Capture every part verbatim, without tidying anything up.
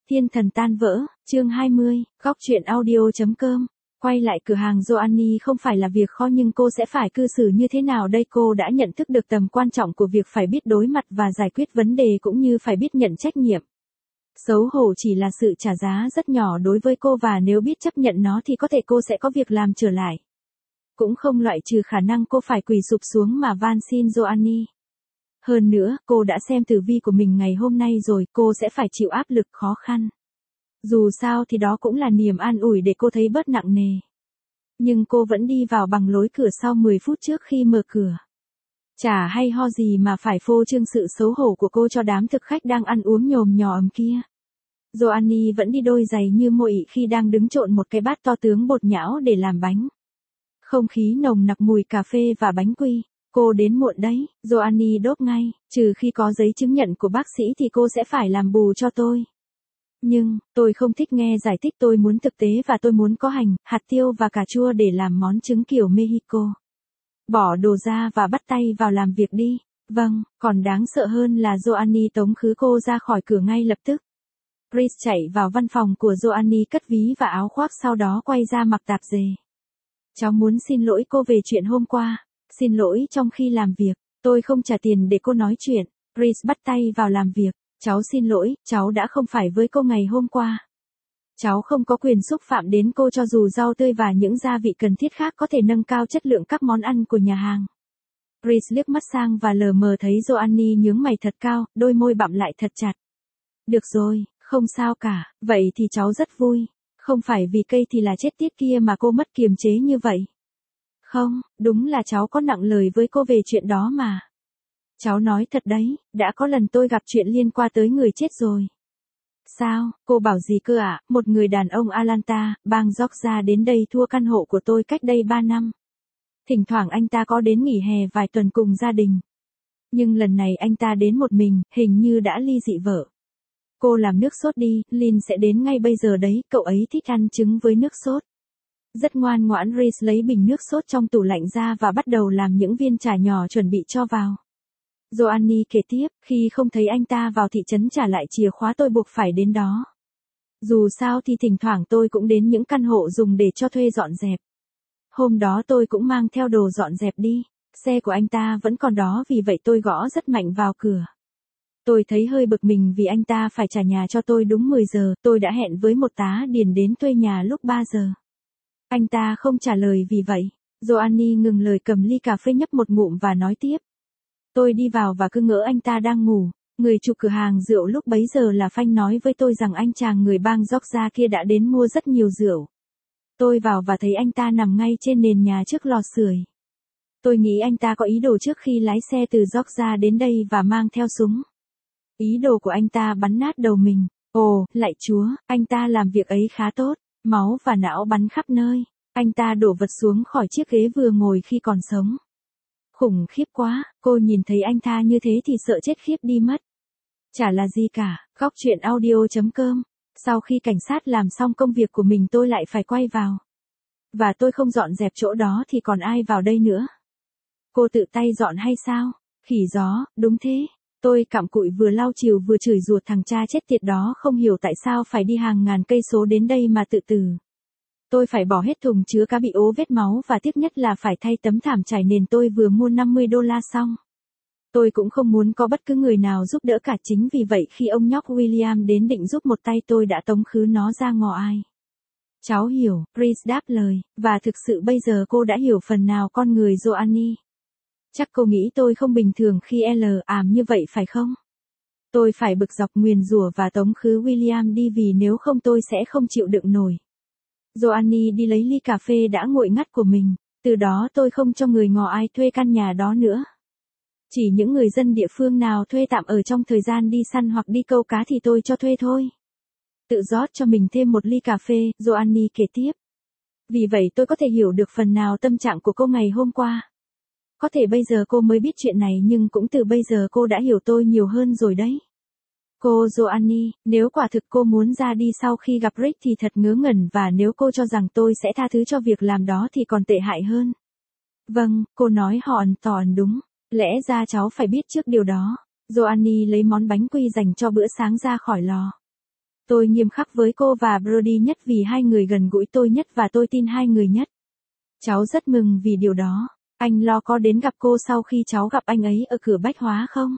Thiên thần tan vỡ, chương hai mươi, góc truyện audio.com. Quay lại cửa hàng Joanny không phải là việc khó nhưng cô sẽ phải cư xử như thế nào đây? Cô đã nhận thức được tầm quan trọng của việc phải biết đối mặt và giải quyết vấn đề cũng như phải biết nhận trách nhiệm. Xấu hổ chỉ là sự trả giá rất nhỏ đối với cô và nếu biết chấp nhận nó thì có thể cô sẽ có việc làm trở lại. Cũng không loại trừ khả năng cô phải quỳ sụp xuống mà van xin Joanny. Hơn nữa, cô đã xem tử vi của mình ngày hôm nay rồi, cô sẽ phải chịu áp lực khó khăn. Dù sao thì đó cũng là niềm an ủi để cô thấy bớt nặng nề. Nhưng cô vẫn đi vào bằng lối cửa sau mười phút trước khi mở cửa. Chả hay ho gì mà phải phô trương sự xấu hổ của cô cho đám thực khách đang ăn uống nhồm nhòm kia. Joanny vẫn đi đôi giày như muội khi đang đứng trộn một cái bát to tướng bột nhão để làm bánh. Không khí nồng nặc mùi cà phê và bánh quy. Cô đến muộn đấy, Joanny đốt ngay, trừ khi có giấy chứng nhận của bác sĩ thì cô sẽ phải làm bù cho tôi. Nhưng, tôi không thích nghe giải thích, tôi muốn thực tế và tôi muốn có hành, hạt tiêu và cà chua để làm món trứng kiểu Mexico. Bỏ đồ ra và bắt tay vào làm việc đi. Vâng, còn đáng sợ hơn là Joanny tống khứ cô ra khỏi cửa ngay lập tức. Chris chạy vào văn phòng của Joanny cất ví và áo khoác sau đó quay ra mặc tạp dề. Cháu muốn xin lỗi cô về chuyện hôm qua. Xin lỗi trong khi làm việc, tôi không trả tiền để cô nói chuyện. Chris bắt tay vào làm việc. Cháu xin lỗi, cháu đã không phải với cô ngày hôm qua. Cháu không có quyền xúc phạm đến cô cho dù rau tươi và những gia vị cần thiết khác có thể nâng cao chất lượng các món ăn của nhà hàng. Chris liếc mắt sang và lờ mờ thấy Joanny nhướng mày thật cao, đôi môi bặm lại thật chặt. Được rồi, không sao cả, vậy thì cháu rất vui. Không phải vì cây thì là chết tiết kia mà cô mất kiềm chế như vậy. Không, đúng là cháu có nặng lời với cô về chuyện đó mà. Cháu nói thật đấy, đã có lần tôi gặp chuyện liên quan tới người chết rồi. Sao, cô bảo gì cơ ạ? À? Một người đàn ông Atlanta, bang Georgia đến đây thua căn hộ của tôi cách đây ba năm. Thỉnh thoảng anh ta có đến nghỉ hè vài tuần cùng gia đình. Nhưng lần này anh ta đến một mình, hình như đã ly dị vợ. Cô làm nước sốt đi, Lynn sẽ đến ngay bây giờ đấy, cậu ấy thích ăn trứng với nước sốt. Rất ngoan ngoãn, Reese lấy bình nước sốt trong tủ lạnh ra và bắt đầu làm những viên trà nhỏ chuẩn bị cho vào. Joanny kể tiếp, khi không thấy anh ta vào thị trấn trả lại chìa khóa tôi buộc phải đến đó. Dù sao thì thỉnh thoảng tôi cũng đến những căn hộ dùng để cho thuê dọn dẹp. Hôm đó tôi cũng mang theo đồ dọn dẹp đi, xe của anh ta vẫn còn đó vì vậy tôi gõ rất mạnh vào cửa. Tôi thấy hơi bực mình vì anh ta phải trả nhà cho tôi đúng mười giờ, tôi đã hẹn với một tá điền đến thuê nhà lúc ba giờ. Anh ta không trả lời vì vậy. Joanny ngừng lời cầm ly cà phê nhấp một ngụm và nói tiếp. Tôi đi vào và cứ ngỡ anh ta đang ngủ. Người chủ cửa hàng rượu lúc bấy giờ là Phanh nói với tôi rằng anh chàng người bang Georgia kia đã đến mua rất nhiều rượu. Tôi vào và thấy anh ta nằm ngay trên nền nhà trước lò sưởi. Tôi nghĩ anh ta có ý đồ trước khi lái xe từ Georgia đến đây và mang theo súng. Ý đồ của anh ta bắn nát đầu mình. Ồ, lạy Chúa, anh ta làm việc ấy khá tốt. Máu và não bắn khắp nơi. Anh ta đổ vật xuống khỏi chiếc ghế vừa ngồi khi còn sống. Khủng khiếp quá, cô nhìn thấy anh ta như thế thì sợ chết khiếp đi mất. Chả là gì cả, góc truyện audio.com. Sau khi cảnh sát làm xong công việc của mình tôi lại phải quay vào. Và tôi không dọn dẹp chỗ đó thì còn ai vào đây nữa. Cô tự tay dọn hay sao? Khỉ gió, đúng thế. Tôi cặm cụi vừa lau chùi vừa chửi rủa thằng cha chết tiệt đó không hiểu tại sao phải đi hàng ngàn cây số đến đây mà tự tử. Tôi phải bỏ hết thùng chứa cá bị ố vết máu và tiếc nhất là phải thay tấm thảm trải nền tôi vừa mua năm mươi đô la xong. Tôi cũng không muốn có bất cứ người nào giúp đỡ cả, chính vì vậy khi ông nhóc William đến định giúp một tay tôi đã tống khứ nó ra ngõ ai. Cháu hiểu, Chris đáp lời, và thực sự bây giờ cô đã hiểu phần nào con người Joanny. Chắc cô nghĩ tôi không bình thường khi L ảm như vậy phải không? Tôi phải bực dọc nguyền rủa và tống khứ William đi vì nếu không tôi sẽ không chịu đựng nổi. Joanny đi lấy ly cà phê đã nguội ngắt của mình, từ đó tôi không cho người ngò ai thuê căn nhà đó nữa. Chỉ những người dân địa phương nào thuê tạm ở trong thời gian đi săn hoặc đi câu cá thì tôi cho thuê thôi. Tự rót cho mình thêm một ly cà phê, Joanny kể tiếp. Vì vậy tôi có thể hiểu được phần nào tâm trạng của cô ngày hôm qua. Có thể bây giờ cô mới biết chuyện này nhưng cũng từ bây giờ cô đã hiểu tôi nhiều hơn rồi đấy. Cô Joanny, nếu quả thực cô muốn ra đi sau khi gặp Rick thì thật ngớ ngẩn và nếu cô cho rằng tôi sẽ tha thứ cho việc làm đó thì còn tệ hại hơn. Vâng, cô nói hoàn toàn đúng. Lẽ ra cháu phải biết trước điều đó. Joanny lấy món bánh quy dành cho bữa sáng ra khỏi lò. Tôi nghiêm khắc với cô và Brody nhất vì hai người gần gũi tôi nhất và tôi tin hai người nhất. Cháu rất mừng vì điều đó. Anh lo có đến gặp cô sau khi cháu gặp anh ấy ở cửa bách hóa không?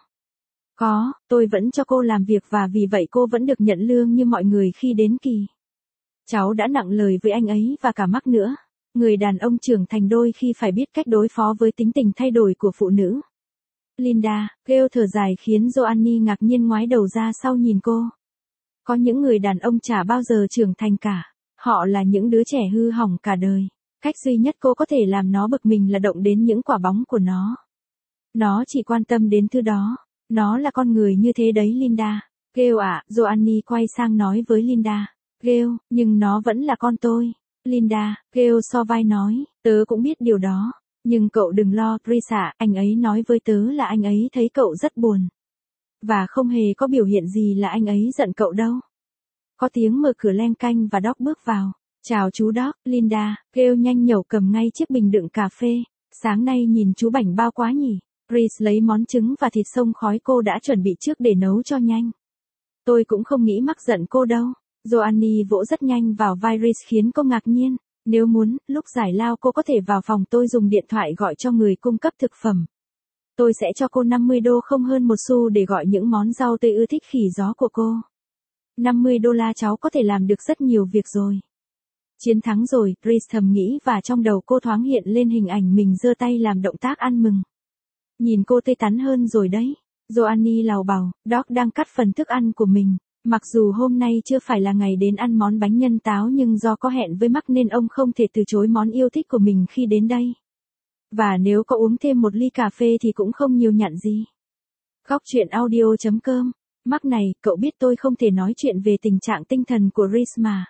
Có, tôi vẫn cho cô làm việc và vì vậy cô vẫn được nhận lương như mọi người khi đến kỳ. Cháu đã nặng lời với anh ấy và cả Mark nữa. Người đàn ông trưởng thành đôi khi phải biết cách đối phó với tính tình thay đổi của phụ nữ. Linda, kêu thở dài khiến Joanne ngạc nhiên ngoái đầu ra sau nhìn cô. Có những người đàn ông chả bao giờ trưởng thành cả. Họ là những đứa trẻ hư hỏng cả đời. Cách duy nhất cô có thể làm nó bực mình là động đến những quả bóng của nó. Nó chỉ quan tâm đến thứ đó. Nó là con người như thế đấy Linda. Kêu ạ, à, Joanne quay sang nói với Linda. Kêu, nhưng nó vẫn là con tôi. Linda, kêu so vai nói, tớ cũng biết điều đó. Nhưng cậu đừng lo, Chris ạ, anh ấy nói với tớ là anh ấy thấy cậu rất buồn. Và không hề có biểu hiện gì là anh ấy giận cậu đâu. Có tiếng mở cửa leng canh và Doc bước vào. Chào chú Doc, Linda, kêu nhanh nhẩu cầm ngay chiếc bình đựng cà phê. Sáng nay nhìn chú bảnh bao quá nhỉ. Chris lấy món trứng và thịt xông khói cô đã chuẩn bị trước để nấu cho nhanh. Tôi cũng không nghĩ mắc giận cô đâu. Joanne vỗ rất nhanh vào vai Chris khiến cô ngạc nhiên. Nếu muốn, lúc giải lao cô có thể vào phòng tôi dùng điện thoại gọi cho người cung cấp thực phẩm. Tôi sẽ cho cô năm mươi đô không hơn một xu để gọi những món rau tươi ưa thích khỉ gió của cô. năm mươi đô la cháu có thể làm được rất nhiều việc rồi. Chiến thắng rồi, Chris thầm nghĩ và trong đầu cô thoáng hiện lên hình ảnh mình giơ tay làm động tác ăn mừng. Nhìn cô tươi tắn hơn rồi đấy. Joanne lào bào, Doc đang cắt phần thức ăn của mình. Mặc dù hôm nay chưa phải là ngày đến ăn món bánh nhân táo nhưng do có hẹn với Mark nên ông không thể từ chối món yêu thích của mình khi đến đây. Và nếu có uống thêm một ly cà phê thì cũng không nhiều nhặn gì. Góc chuyện audio chấm com. Mark này, cậu biết tôi không thể nói chuyện về tình trạng tinh thần của Chris mà.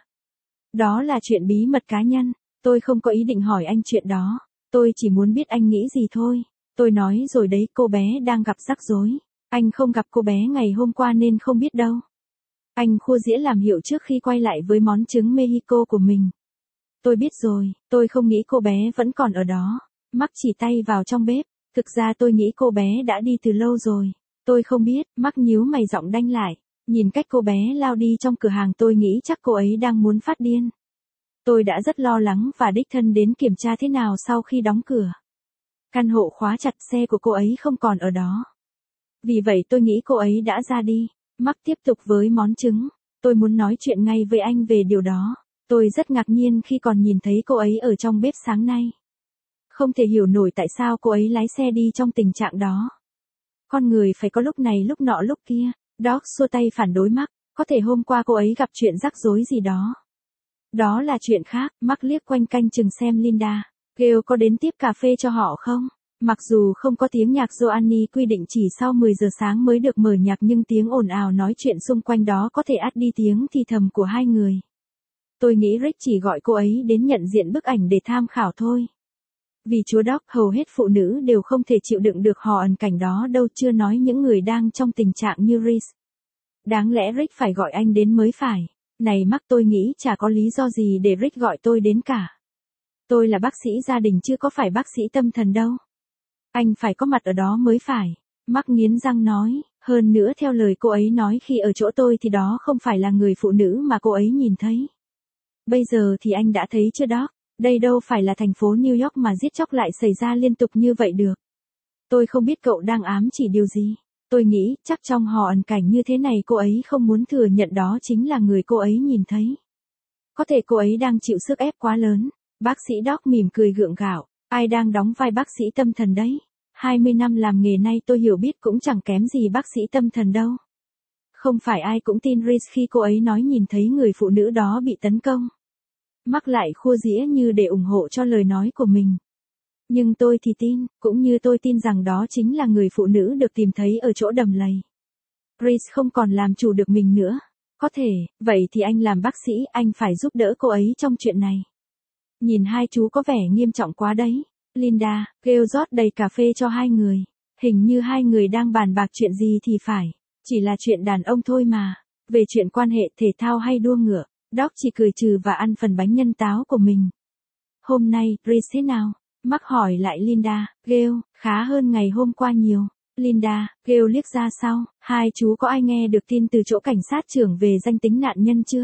Đó là chuyện bí mật cá nhân. Tôi không có ý định hỏi anh chuyện đó. Tôi chỉ muốn biết anh nghĩ gì thôi. Tôi nói rồi đấy, cô bé đang gặp rắc rối. Anh không gặp cô bé ngày hôm qua nên không biết đâu. Anh khua dĩa làm hiệu trước khi quay lại với món trứng Mexico của mình. Tôi biết rồi, tôi không nghĩ cô bé vẫn còn ở đó. Mark chỉ tay vào trong bếp. Thực ra tôi nghĩ cô bé đã đi từ lâu rồi. Tôi không biết, Mark nhíu mày giọng đanh lại. Nhìn cách cô bé lao đi trong cửa hàng tôi nghĩ chắc cô ấy đang muốn phát điên. Tôi đã rất lo lắng và đích thân đến kiểm tra thế nào sau khi đóng cửa. Căn hộ khóa chặt, xe của cô ấy không còn ở đó. Vì vậy tôi nghĩ cô ấy đã ra đi. Mark tiếp tục với món trứng. Tôi muốn nói chuyện ngay với anh về điều đó. Tôi rất ngạc nhiên khi còn nhìn thấy cô ấy ở trong bếp sáng nay. Không thể hiểu nổi tại sao cô ấy lái xe đi trong tình trạng đó. Con người phải có lúc này lúc nọ lúc kia. Doc xua tay phản đối Mark. Có thể hôm qua cô ấy gặp chuyện rắc rối gì đó. Đó là chuyện khác. Mark liếc quanh canh chừng xem Linda. Kêu có đến tiếp cà phê cho họ không? Mặc dù không có tiếng nhạc, Joanne quy định chỉ sau mười giờ sáng mới được mở nhạc nhưng tiếng ồn ào nói chuyện xung quanh đó có thể át đi tiếng thì thầm của hai người. Tôi nghĩ Rick chỉ gọi cô ấy đến nhận diện bức ảnh để tham khảo thôi. Vì chúa Doc, hầu hết phụ nữ đều không thể chịu đựng được hò ẩn cảnh đó đâu, chưa nói những người đang trong tình trạng như Reese. Đáng lẽ Rick phải gọi anh đến mới phải. Này Mark, tôi nghĩ chả có lý do gì để Rick gọi tôi đến cả. Tôi là bác sĩ gia đình chứ có phải bác sĩ tâm thần đâu. Anh phải có mặt ở đó mới phải. Mark nghiến răng nói, hơn nữa theo lời cô ấy nói khi ở chỗ tôi thì đó không phải là người phụ nữ mà cô ấy nhìn thấy. Bây giờ thì anh đã thấy chưa đó, đây đâu phải là thành phố New York mà giết chóc lại xảy ra liên tục như vậy được. Tôi không biết cậu đang ám chỉ điều gì. Tôi nghĩ chắc trong hò ẩn cảnh như thế này cô ấy không muốn thừa nhận đó chính là người cô ấy nhìn thấy. Có thể cô ấy đang chịu sức ép quá lớn. Bác sĩ Doc mỉm cười gượng gạo. Ai đang đóng vai bác sĩ tâm thần đấy? hai mươi năm làm nghề nay tôi hiểu biết cũng chẳng kém gì bác sĩ tâm thần đâu. Không phải ai cũng tin Reese khi cô ấy nói nhìn thấy người phụ nữ đó bị tấn công. Mark lại khua dĩa như để ủng hộ cho lời nói của mình. Nhưng tôi thì tin, cũng như tôi tin rằng đó chính là người phụ nữ được tìm thấy ở chỗ đầm lầy. Reese không còn làm chủ được mình nữa. Có thể, vậy thì anh làm bác sĩ, anh phải giúp đỡ cô ấy trong chuyện này. Nhìn hai chú có vẻ nghiêm trọng quá đấy. Linda, kêu rót đầy cà phê cho hai người. Hình như hai người đang bàn bạc chuyện gì thì phải. Chỉ là chuyện đàn ông thôi mà. Về chuyện quan hệ thể thao hay đua ngựa, Doc chỉ cười trừ và ăn phần bánh nhân táo của mình. Hôm nay, Reese thế nào? Mark hỏi lại Linda. Kêu, khá hơn ngày hôm qua nhiều. Linda, kêu liếc ra sau, hai chú có ai nghe được tin từ chỗ cảnh sát trưởng về danh tính nạn nhân chưa?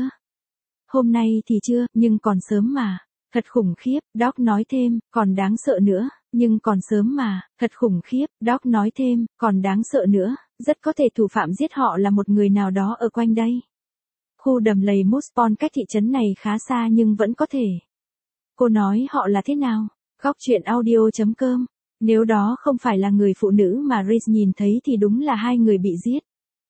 Hôm nay thì chưa, nhưng còn sớm mà. Thật khủng khiếp, Doc nói thêm, còn đáng sợ nữa, nhưng còn sớm mà, thật khủng khiếp, Doc nói thêm, còn đáng sợ nữa, rất có thể thủ phạm giết họ là một người nào đó ở quanh đây. Khu đầm lầy Moose Pond cách thị trấn này khá xa nhưng vẫn có thể. Cô nói họ là thế nào? Góc chuyện audio chấm com. Nếu đó không phải là người phụ nữ mà Reese nhìn thấy thì đúng là hai người bị giết.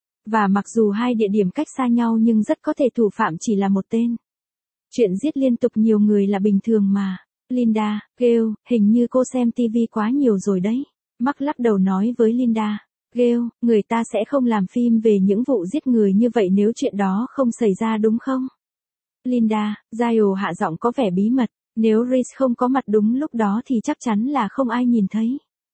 Và mặc dù hai địa điểm cách xa nhau nhưng rất có thể thủ phạm chỉ là một tên. Chuyện giết liên tục nhiều người là bình thường mà. Linda, Gail, hình như cô xem tivi quá nhiều rồi đấy. Mark lắc đầu nói với Linda. Gail, người ta sẽ không làm phim về những vụ giết người như vậy nếu chuyện đó không xảy ra đúng không? Linda, Gail hạ giọng có vẻ bí mật. Nếu Reese không có mặt đúng lúc đó thì chắc chắn là không ai nhìn thấy.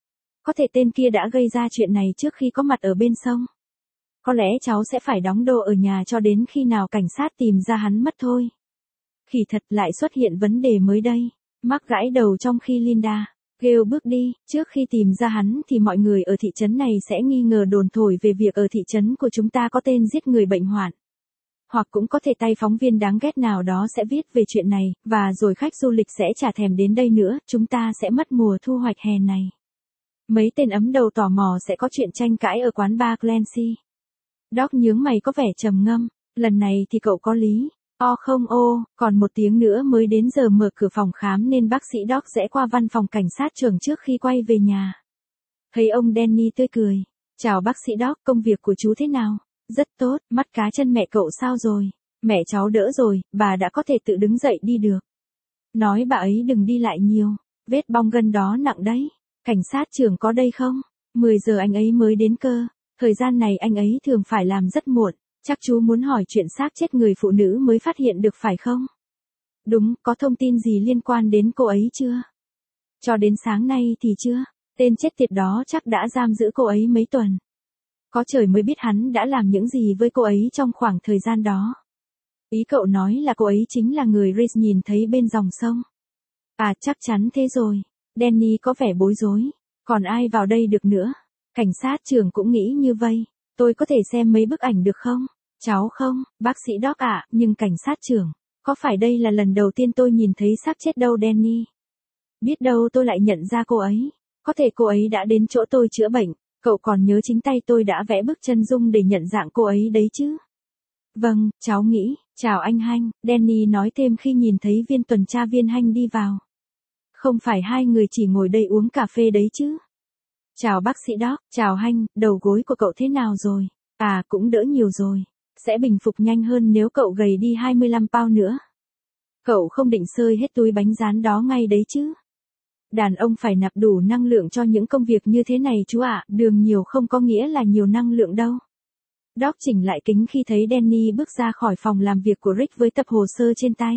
Có thể tên kia đã gây ra chuyện này trước khi có mặt ở bên sông. Có lẽ cháu sẽ phải đóng đô ở nhà cho đến khi nào cảnh sát tìm ra hắn mất thôi. Khỉ thật lại xuất hiện vấn đề mới đây. Mark gãi đầu trong khi Linda, Gail bước đi, trước khi tìm ra hắn thì mọi người ở thị trấn này sẽ nghi ngờ đồn thổi về việc ở thị trấn của chúng ta có tên giết người bệnh hoạn. Hoặc cũng có thể tay phóng viên đáng ghét nào đó sẽ viết về chuyện này, và rồi khách du lịch sẽ chả thèm đến đây nữa, chúng ta sẽ mất mùa thu hoạch hè này. Mấy tên ấm đầu tò mò sẽ có chuyện tranh cãi ở quán bar Clancy. Doc nhướng mày có vẻ trầm ngâm, lần này thì cậu có lý. O không ô, còn một tiếng nữa mới đến giờ mở cửa phòng khám nên bác sĩ Doc rẽ qua văn phòng cảnh sát trưởng trước khi quay về nhà. Thấy ông Danny tươi cười. Chào bác sĩ Doc, công việc của chú thế nào? Rất tốt, mắt cá chân mẹ cậu sao rồi? Mẹ cháu đỡ rồi, bà đã có thể tự đứng dậy đi được. Nói bà ấy đừng đi lại nhiều, vết bong gân đó nặng đấy. Cảnh sát trưởng có đây không? mười giờ anh ấy mới đến cơ, thời gian này anh ấy thường phải làm rất muộn. Chắc chú muốn hỏi chuyện xác chết người phụ nữ mới phát hiện được phải không? Đúng, có thông tin gì liên quan đến cô ấy chưa? Cho đến sáng nay thì chưa. Tên chết tiệt đó chắc đã giam giữ cô ấy mấy tuần. Có trời mới biết hắn đã làm những gì với cô ấy trong khoảng thời gian đó. Ý cậu nói là cô ấy chính là người Reese nhìn thấy bên dòng sông. À chắc chắn thế rồi. Danny có vẻ bối rối. Còn ai vào đây được nữa? Cảnh sát trưởng cũng nghĩ như vậy. Tôi có thể xem mấy bức ảnh được không? Cháu không, bác sĩ Doc ạ, nhưng cảnh sát trưởng, có phải đây là lần đầu tiên tôi nhìn thấy xác chết đâu Danny? Biết đâu tôi lại nhận ra cô ấy. Có thể cô ấy đã đến chỗ tôi chữa bệnh, cậu còn nhớ chính tay tôi đã vẽ bức chân dung để nhận dạng cô ấy đấy chứ? Vâng, cháu nghĩ, chào anh Hanh, Danny nói thêm khi nhìn thấy viên tuần tra viên Hanh đi vào. Không phải hai người chỉ ngồi đây uống cà phê đấy chứ? Chào bác sĩ Doc, chào Hanh, đầu gối của cậu thế nào rồi? À cũng đỡ nhiều rồi. Sẽ bình phục nhanh hơn nếu cậu gầy đi hai mươi lăm pound nữa. Cậu không định xơi hết túi bánh rán đó ngay đấy chứ? Đàn ông phải nạp đủ năng lượng cho những công việc như thế này chú ạ, đường nhiều không có nghĩa là nhiều năng lượng đâu. Doc chỉnh lại kính khi thấy Danny bước ra khỏi phòng làm việc của Rick với tập hồ sơ trên tay.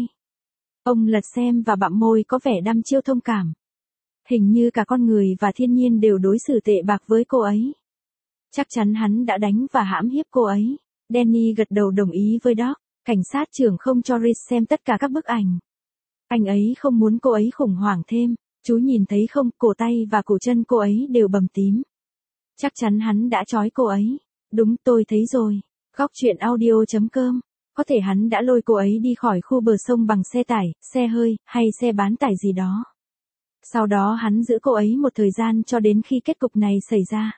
Ông lật xem và bặm môi có vẻ đăm chiêu thông cảm. Hình như cả con người và thiên nhiên đều đối xử tệ bạc với cô ấy. Chắc chắn hắn đã đánh và hãm hiếp cô ấy. Danny gật đầu đồng ý với Doc. Cảnh sát trưởng không cho Reese xem tất cả các bức ảnh. Anh ấy không muốn cô ấy khủng hoảng thêm. Chú nhìn thấy không, cổ tay và cổ chân cô ấy đều bầm tím. Chắc chắn hắn đã trói cô ấy. Đúng, tôi thấy rồi. Góc chuyện audio chấm com. Có thể hắn đã lôi cô ấy đi khỏi khu bờ sông bằng xe tải, xe hơi, hay xe bán tải gì đó. Sau đó hắn giữ cô ấy một thời gian cho đến khi kết cục này xảy ra.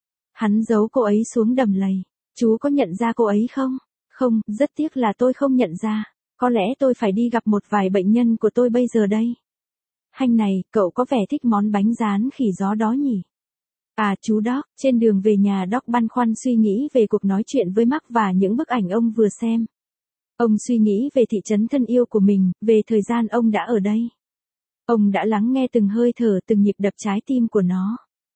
Hắn giấu cô ấy xuống đầm lầy. Chú có nhận ra cô ấy không? Không, rất tiếc là tôi không nhận ra. Có lẽ tôi phải đi gặp một vài bệnh nhân của tôi bây giờ đây. Hanh này, cậu có vẻ thích món bánh rán khỉ gió đó nhỉ? À chú Doc, trên đường về nhà Doc băn khoăn suy nghĩ về cuộc nói chuyện với Mark và những bức ảnh ông vừa xem. Ông suy nghĩ về thị trấn thân yêu của mình, về thời gian ông đã ở đây. Ông đã lắng nghe từng hơi thở, từng nhịp đập trái tim của nó.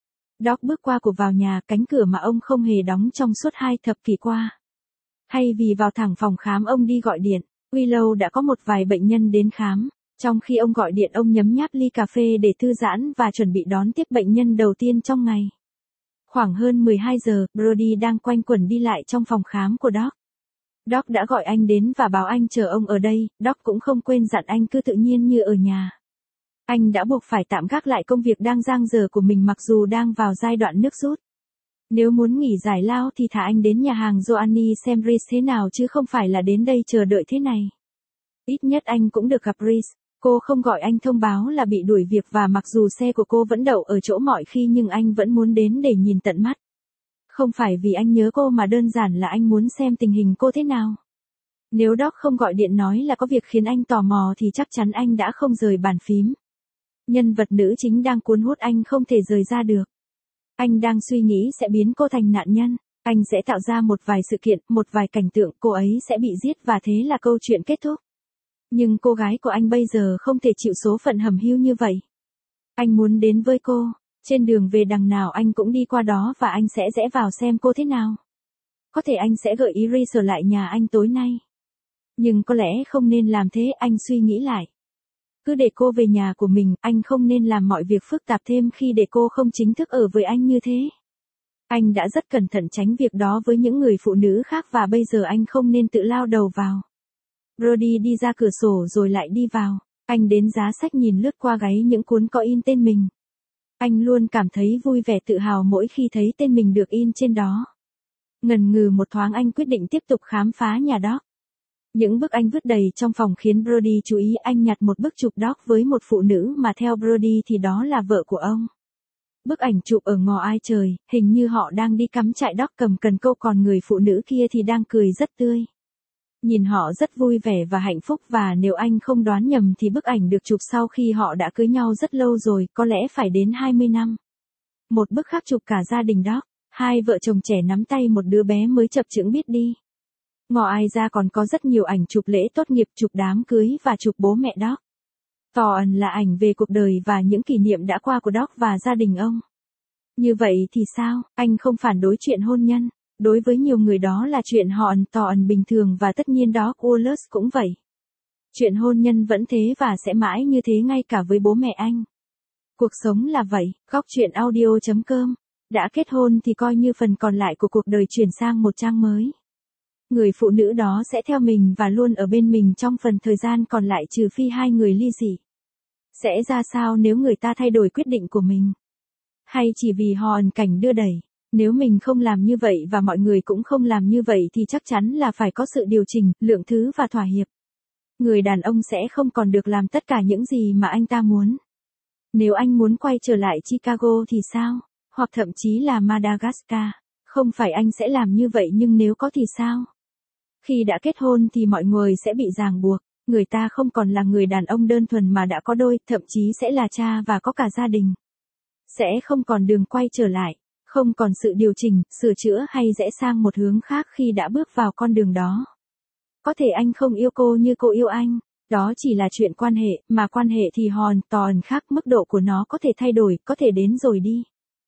Doc bước qua của vào nhà, cánh cửa mà ông không hề đóng trong suốt hai thập kỷ qua. Hay vì vào thẳng phòng khám ông đi gọi điện, Willow đã có một vài bệnh nhân đến khám. Trong khi ông gọi điện ông nhấm nháp ly cà phê để thư giãn và chuẩn bị đón tiếp bệnh nhân đầu tiên trong ngày. Khoảng hơn mười hai giờ, Brody đang quanh quẩn đi lại trong phòng khám của Doc. Doc đã gọi anh đến và bảo anh chờ ông ở đây, Doc cũng không quên dặn anh cứ tự nhiên như ở nhà. Anh đã buộc phải tạm gác lại công việc đang dang dở của mình mặc dù đang vào giai đoạn nước rút. Nếu muốn nghỉ giải lao thì thả anh đến nhà hàng Joanny xem Reese thế nào chứ không phải là đến đây chờ đợi thế này. Ít nhất anh cũng được gặp Reese. Cô không gọi anh thông báo là bị đuổi việc và mặc dù xe của cô vẫn đậu ở chỗ mọi khi nhưng anh vẫn muốn đến để nhìn tận mắt. Không phải vì anh nhớ cô mà đơn giản là anh muốn xem tình hình cô thế nào. Nếu Doc không gọi điện nói là có việc khiến anh tò mò thì chắc chắn anh đã không rời bàn phím. Nhân vật nữ chính đang cuốn hút anh không thể rời ra được. Anh đang suy nghĩ sẽ biến cô thành nạn nhân. Anh sẽ tạo ra một vài sự kiện, một vài cảnh tượng cô ấy sẽ bị giết và thế là câu chuyện kết thúc. Nhưng cô gái của anh bây giờ không thể chịu số phận hầm hưu như vậy. Anh muốn đến với cô. Trên đường về đằng nào anh cũng đi qua đó và anh sẽ rẽ vào xem cô thế nào. Có thể anh sẽ gợi ý Reese ở lại nhà anh tối nay. Nhưng có lẽ không nên làm thế, anh suy nghĩ lại. Cứ để cô về nhà của mình, anh không nên làm mọi việc phức tạp thêm khi để cô không chính thức ở với anh như thế. Anh đã rất cẩn thận tránh việc đó với những người phụ nữ khác và bây giờ anh không nên tự lao đầu vào. Brody đi ra cửa sổ rồi lại đi vào. Anh đến giá sách nhìn lướt qua gáy những cuốn có in tên mình. Anh luôn cảm thấy vui vẻ tự hào mỗi khi thấy tên mình được in trên đó. Ngần ngừ một thoáng anh quyết định tiếp tục khám phá nhà Doc. Những bức ảnh vứt đầy trong phòng khiến Brody chú ý. Anh nhặt một bức chụp Doc với một phụ nữ mà theo Brody thì đó là vợ của ông. Bức ảnh chụp ở ngõ ai trời, hình như họ đang đi cắm trại. Doc cầm cần câu còn người phụ nữ kia thì đang cười rất tươi. Nhìn họ rất vui vẻ và hạnh phúc và nếu anh không đoán nhầm thì bức ảnh được chụp sau khi họ đã cưới nhau rất lâu rồi, có lẽ phải đến hai mươi năm. Một bức khác chụp cả gia đình Doc, hai vợ chồng trẻ nắm tay một đứa bé mới chập chững biết đi. Ngỏ ai ra còn có rất nhiều ảnh chụp lễ tốt nghiệp, chụp đám cưới và chụp bố mẹ Doc. Toàn là ảnh về cuộc đời và những kỷ niệm đã qua của Doc và gia đình ông. Như vậy thì sao, anh không phản đối chuyện hôn nhân. Đối với nhiều người đó là chuyện họ toàn bình thường và tất nhiên Doc Wallace cũng vậy. Chuyện hôn nhân vẫn thế và sẽ mãi như thế ngay cả với bố mẹ anh. Cuộc sống là vậy, góc chuyện audio chấm com. Đã kết hôn thì coi như phần còn lại của cuộc đời chuyển sang một trang mới. Người phụ nữ đó sẽ theo mình và luôn ở bên mình trong phần thời gian còn lại trừ phi hai người ly dị. Sẽ ra sao nếu người ta thay đổi quyết định của mình? Hay chỉ vì hoàn cảnh đưa đẩy? Nếu mình không làm như vậy và mọi người cũng không làm như vậy thì chắc chắn là phải có sự điều chỉnh, lượng thứ và thỏa hiệp. Người đàn ông sẽ không còn được làm tất cả những gì mà anh ta muốn. Nếu anh muốn quay trở lại Chicago thì sao? Hoặc thậm chí là Madagascar. Không phải anh sẽ làm như vậy nhưng nếu có thì sao? Khi đã kết hôn thì mọi người sẽ bị ràng buộc. Người ta không còn là người đàn ông đơn thuần mà đã có đôi, thậm chí sẽ là cha và có cả gia đình. Sẽ không còn đường quay trở lại. Không còn sự điều chỉnh, sửa chữa hay rẽ sang một hướng khác khi đã bước vào con đường đó. Có thể anh không yêu cô như cô yêu anh. Đó chỉ là chuyện quan hệ, mà quan hệ thì hoàn toàn khác, mức độ của nó có thể thay đổi, có thể đến rồi đi.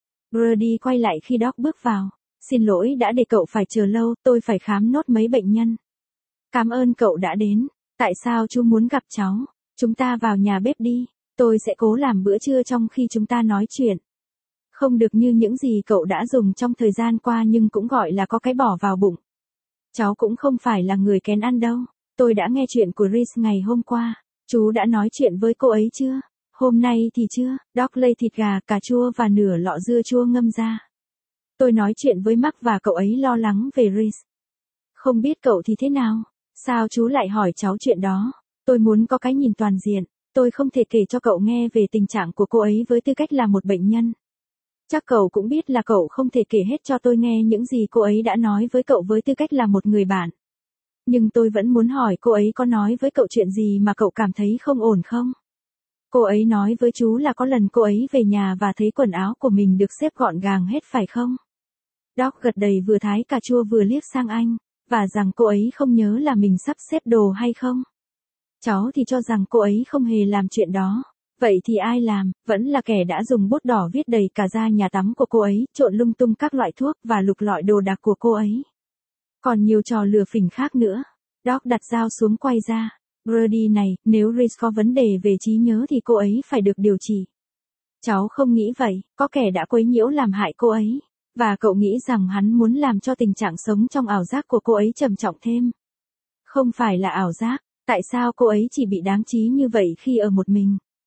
Brody quay lại khi Doc bước vào. Xin lỗi đã để cậu phải chờ lâu, tôi phải khám nốt mấy bệnh nhân. Cảm ơn cậu đã đến. Tại sao chú muốn gặp cháu? Chúng ta vào nhà bếp đi. Tôi sẽ cố làm bữa trưa trong khi chúng ta nói chuyện. Không được như những gì cậu đã dùng trong thời gian qua nhưng cũng gọi là có cái bỏ vào bụng. Cháu cũng không phải là người kén ăn đâu. Tôi đã nghe chuyện của Reese ngày hôm qua. Chú đã nói chuyện với cô ấy chưa? Hôm nay thì chưa. Doc lay thịt gà, cà chua và nửa lọ dưa chua ngâm ra. Tôi nói chuyện với Mark và cậu ấy lo lắng về Reese. Không biết cậu thì thế nào? Sao chú lại hỏi cháu chuyện đó? Tôi muốn có cái nhìn toàn diện. Tôi không thể kể cho cậu nghe về tình trạng của cô ấy với tư cách là một bệnh nhân. Chắc cậu cũng biết là cậu không thể kể hết cho tôi nghe những gì cô ấy đã nói với cậu với tư cách là một người bạn. Nhưng tôi vẫn muốn hỏi cô ấy có nói với cậu chuyện gì mà cậu cảm thấy không ổn không? Cô ấy nói với chú là có lần cô ấy về nhà và thấy quần áo của mình được xếp gọn gàng hết phải không? Doc gật đầy vừa thái cà chua vừa liếc sang anh, và rằng cô ấy không nhớ là mình sắp xếp đồ hay không? Cháu thì cho rằng cô ấy không hề làm chuyện đó. Vậy thì ai làm? Vẫn là kẻ đã dùng bút đỏ viết đầy cả ra nhà tắm của cô ấy, trộn lung tung các loại thuốc và lục lọi đồ đạc của cô ấy. Còn nhiều trò lừa phỉnh khác nữa. Doc đặt dao xuống quay ra. Brody này, nếu Reese có vấn đề về trí nhớ thì cô ấy phải được điều trị. Cháu không nghĩ vậy, có kẻ đã quấy nhiễu làm hại cô ấy. Và cậu nghĩ rằng hắn muốn làm cho tình trạng sống trong ảo giác của cô ấy trầm trọng thêm. Không phải là ảo giác, tại sao cô ấy chỉ bị đáng trí như vậy khi ở một mình?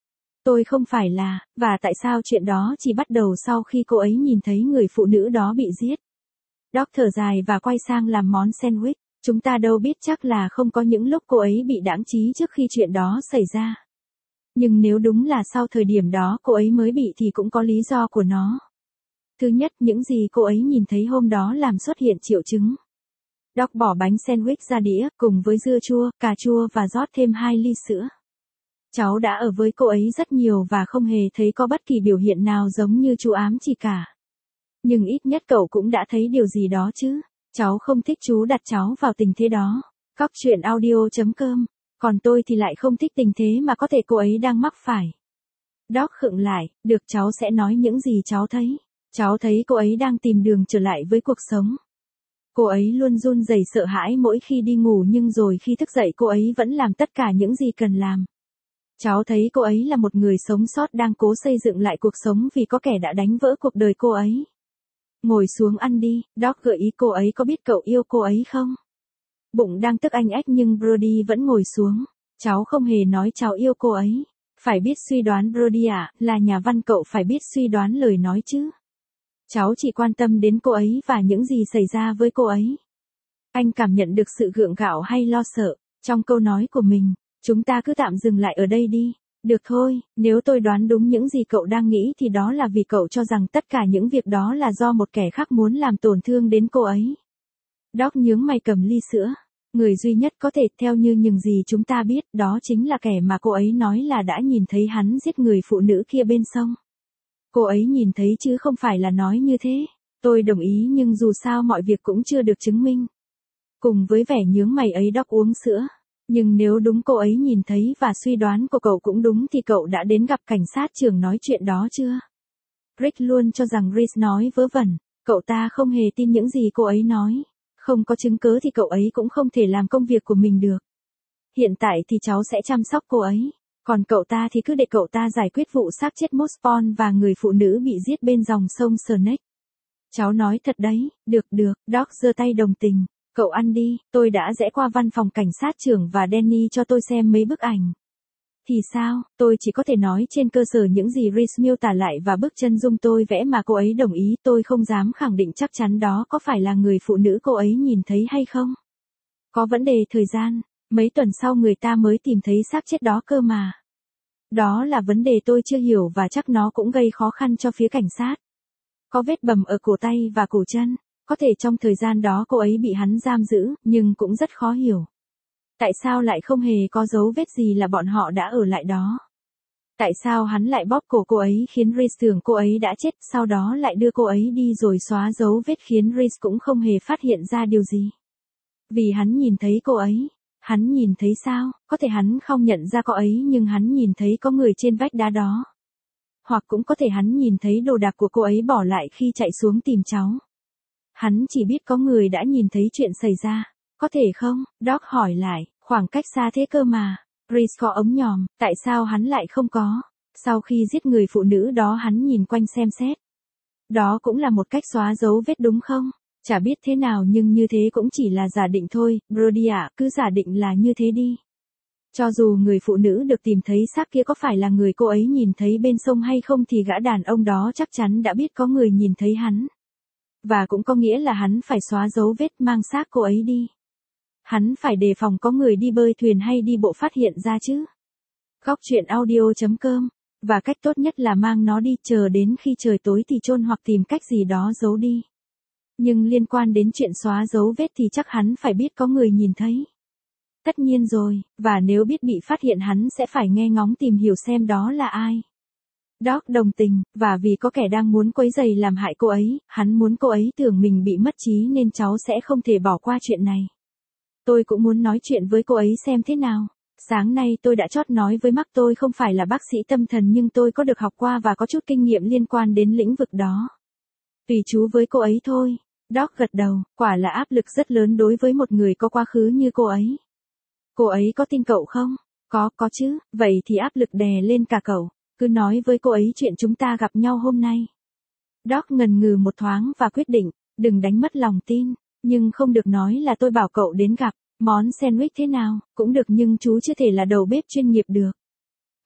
Tôi không phải là, và tại sao chuyện đó chỉ bắt đầu sau khi cô ấy nhìn thấy người phụ nữ đó bị giết. Doc thở dài và quay sang làm món sandwich. Chúng ta đâu biết chắc là không có những lúc cô ấy bị đãng trí trước khi chuyện đó xảy ra. Nhưng nếu đúng là sau thời điểm đó cô ấy mới bị thì cũng có lý do của nó. Thứ nhất, những gì cô ấy nhìn thấy hôm đó làm xuất hiện triệu chứng. Doc bỏ bánh sandwich ra đĩa, cùng với dưa chua, cà chua và rót thêm hai ly sữa. Cháu đã ở với cô ấy rất nhiều và không hề thấy có bất kỳ biểu hiện nào giống như chú ám chỉ cả. Nhưng ít nhất cậu cũng đã thấy điều gì đó chứ. Cháu không thích chú đặt cháu vào tình thế đó. Cóc truyện audio chấm com. Còn tôi thì lại không thích tình thế mà có thể cô ấy đang mắc phải. Doc khựng lại, được, cháu sẽ nói những gì cháu thấy. Cháu thấy cô ấy đang tìm đường trở lại với cuộc sống. Cô ấy luôn run rẩy sợ hãi mỗi khi đi ngủ, nhưng rồi khi thức dậy cô ấy vẫn làm tất cả những gì cần làm. Cháu thấy cô ấy là một người sống sót đang cố xây dựng lại cuộc sống vì có kẻ đã đánh vỡ cuộc đời cô ấy. Ngồi xuống ăn đi, Doc gợi ý. Cô ấy có biết cậu yêu cô ấy không? Bụng đang tức anh ếch nhưng Brody vẫn ngồi xuống. Cháu không hề nói cháu yêu cô ấy. Phải biết suy đoán Brody ạ, là nhà văn cậu phải biết suy đoán lời nói chứ. Cháu chỉ quan tâm đến cô ấy và những gì xảy ra với cô ấy. Anh cảm nhận được sự gượng gạo hay lo sợ trong câu nói của mình. Chúng ta cứ tạm dừng lại ở đây đi. Được thôi, nếu tôi đoán đúng những gì cậu đang nghĩ thì đó là vì cậu cho rằng tất cả những việc đó là do một kẻ khác muốn làm tổn thương đến cô ấy. Doc nhướng mày cầm ly sữa. Người duy nhất có thể, theo như những gì chúng ta biết, đó chính là kẻ mà cô ấy nói là đã nhìn thấy hắn giết người phụ nữ kia bên sông. Cô ấy nhìn thấy chứ không phải là nói như thế. Tôi đồng ý, nhưng dù sao mọi việc cũng chưa được chứng minh. Cùng với vẻ nhướng mày ấy, Doc uống sữa. Nhưng nếu đúng cô ấy nhìn thấy và suy đoán của cậu cũng đúng thì cậu đã đến gặp cảnh sát trưởng nói chuyện đó chưa? Rick luôn cho rằng Reese nói vớ vẩn. Cậu ta không hề tin những gì cô ấy nói. Không có chứng cớ thì cậu ấy cũng không thể làm công việc của mình được. Hiện tại thì cháu sẽ chăm sóc cô ấy. Còn cậu ta thì cứ để cậu ta giải quyết vụ xác chết Mospon và người phụ nữ bị giết bên dòng sông Snake. Cháu nói thật đấy. Được được, Doc giơ tay đồng tình. Cậu ăn đi, tôi đã rẽ qua văn phòng cảnh sát trưởng và Danny cho tôi xem mấy bức ảnh. Thì sao, tôi chỉ có thể nói trên cơ sở những gì Reese miêu tả lại và bức chân dung tôi vẽ mà cô ấy đồng ý. Tôi không dám khẳng định chắc chắn đó có phải là người phụ nữ cô ấy nhìn thấy hay không. Có vấn đề thời gian, mấy tuần sau người ta mới tìm thấy xác chết đó cơ mà. Đó là vấn đề tôi chưa hiểu và chắc nó cũng gây khó khăn cho phía cảnh sát. Có vết bầm ở cổ tay và cổ chân. Có thể trong thời gian đó cô ấy bị hắn giam giữ, nhưng cũng rất khó hiểu. Tại sao lại không hề có dấu vết gì là bọn họ đã ở lại đó? Tại sao hắn lại bóp cổ cô ấy khiến Reese tưởng cô ấy đã chết, sau đó lại đưa cô ấy đi rồi xóa dấu vết khiến Reese cũng không hề phát hiện ra điều gì? Vì hắn nhìn thấy cô ấy. Hắn nhìn thấy sao? Có thể hắn không nhận ra cô ấy nhưng hắn nhìn thấy có người trên vách đá đó. Hoặc cũng có thể hắn nhìn thấy đồ đạc của cô ấy bỏ lại khi chạy xuống tìm cháu. Hắn chỉ biết có người đã nhìn thấy chuyện xảy ra. Có thể không? Doc hỏi lại, khoảng cách xa thế cơ mà. Reese có ống nhòm, tại sao hắn lại không có? Sau khi giết người phụ nữ đó hắn nhìn quanh xem xét. Đó cũng là một cách xóa dấu vết đúng không? Chả biết thế nào nhưng như thế cũng chỉ là giả định thôi, Brody ạ, cứ giả định là như thế đi. Cho dù người phụ nữ được tìm thấy xác kia có phải là người cô ấy nhìn thấy bên sông hay không thì gã đàn ông đó chắc chắn đã biết có người nhìn thấy hắn. Và cũng có nghĩa là hắn phải xóa dấu vết mang xác cô ấy đi. Hắn phải đề phòng có người đi bơi thuyền hay đi bộ phát hiện ra chứ. Góc truyện audio chấm com. Và cách tốt nhất là mang nó đi, chờ đến khi trời tối thì chôn hoặc tìm cách gì đó giấu đi. Nhưng liên quan đến chuyện xóa dấu vết thì chắc hắn phải biết có người nhìn thấy. Tất nhiên rồi, và nếu biết bị phát hiện hắn sẽ phải nghe ngóng tìm hiểu xem đó là ai. Doc đồng tình, và vì có kẻ đang muốn quấy rầy làm hại cô ấy, hắn muốn cô ấy tưởng mình bị mất trí nên cháu sẽ không thể bỏ qua chuyện này. Tôi cũng muốn nói chuyện với cô ấy xem thế nào. Sáng nay tôi đã chót nói với Mark tôi không phải là bác sĩ tâm thần nhưng tôi có được học qua và có chút kinh nghiệm liên quan đến lĩnh vực đó. Tùy chú với cô ấy thôi. Doc gật đầu, quả là áp lực rất lớn đối với một người có quá khứ như cô ấy. Cô ấy có tin cậu không? Có, có chứ, vậy thì áp lực đè lên cả cậu. Cứ nói với cô ấy chuyện chúng ta gặp nhau hôm nay. Doc ngần ngừ một thoáng và quyết định, đừng đánh mất lòng tin, nhưng không được nói là tôi bảo cậu đến gặp. Món sandwich thế nào, cũng được nhưng chú chưa thể là đầu bếp chuyên nghiệp được.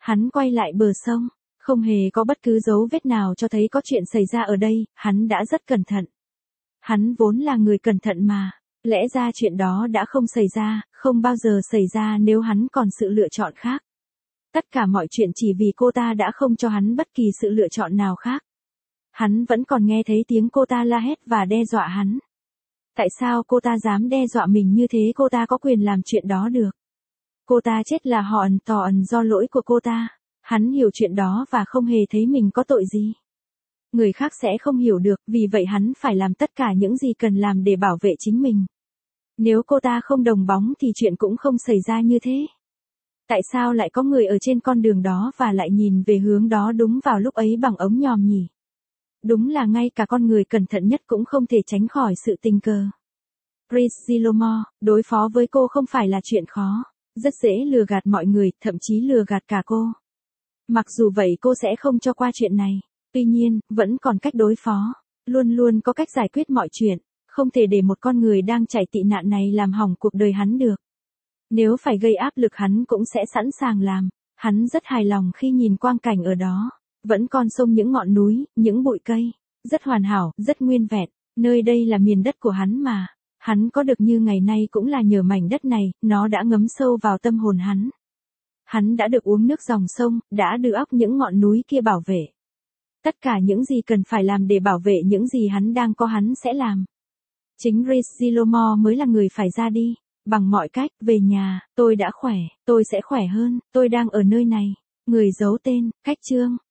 Hắn quay lại bờ sông, không hề có bất cứ dấu vết nào cho thấy có chuyện xảy ra ở đây, hắn đã rất cẩn thận. Hắn vốn là người cẩn thận mà, lẽ ra chuyện đó đã không xảy ra, không bao giờ xảy ra nếu hắn còn sự lựa chọn khác. Tất cả mọi chuyện chỉ vì cô ta đã không cho hắn bất kỳ sự lựa chọn nào khác. Hắn vẫn còn nghe thấy tiếng cô ta la hét và đe dọa hắn. Tại sao cô ta dám đe dọa mình như thế? Cô ta có quyền làm chuyện đó được. Cô ta chết là họ ẩn tò ẩn do lỗi của cô ta. Hắn hiểu chuyện đó và không hề thấy mình có tội gì. Người khác sẽ không hiểu được, vì vậy hắn phải làm tất cả những gì cần làm để bảo vệ chính mình. Nếu cô ta không đồng bóng thì chuyện cũng không xảy ra như thế. Tại sao lại có người ở trên con đường đó và lại nhìn về hướng đó đúng vào lúc ấy bằng ống nhòm nhỉ? Đúng là ngay cả con người cẩn thận nhất cũng không thể tránh khỏi sự tình cờ. Chris Gilmore, đối phó với cô không phải là chuyện khó. Rất dễ lừa gạt mọi người, thậm chí lừa gạt cả cô. Mặc dù vậy cô sẽ không cho qua chuyện này. Tuy nhiên, vẫn còn cách đối phó. Luôn luôn có cách giải quyết mọi chuyện. Không thể để một con người đang trải tị nạn này làm hỏng cuộc đời hắn được. Nếu phải gây áp lực hắn cũng sẽ sẵn sàng làm. Hắn rất hài lòng khi nhìn quang cảnh ở đó. Vẫn còn sông, những ngọn núi, những bụi cây. Rất hoàn hảo, rất nguyên vẹn. Nơi đây là miền đất của hắn mà. Hắn có được như ngày nay cũng là nhờ mảnh đất này, nó đã ngấm sâu vào tâm hồn hắn. Hắn đã được uống nước dòng sông, đã được óc những ngọn núi kia bảo vệ. Tất cả những gì cần phải làm để bảo vệ những gì hắn đang có hắn sẽ làm. Chính Chris Gilmore mới là người phải ra đi. Bằng mọi cách, về nhà, tôi đã khỏe, tôi sẽ khỏe hơn, tôi đang ở nơi này. Người giấu tên, cách chương.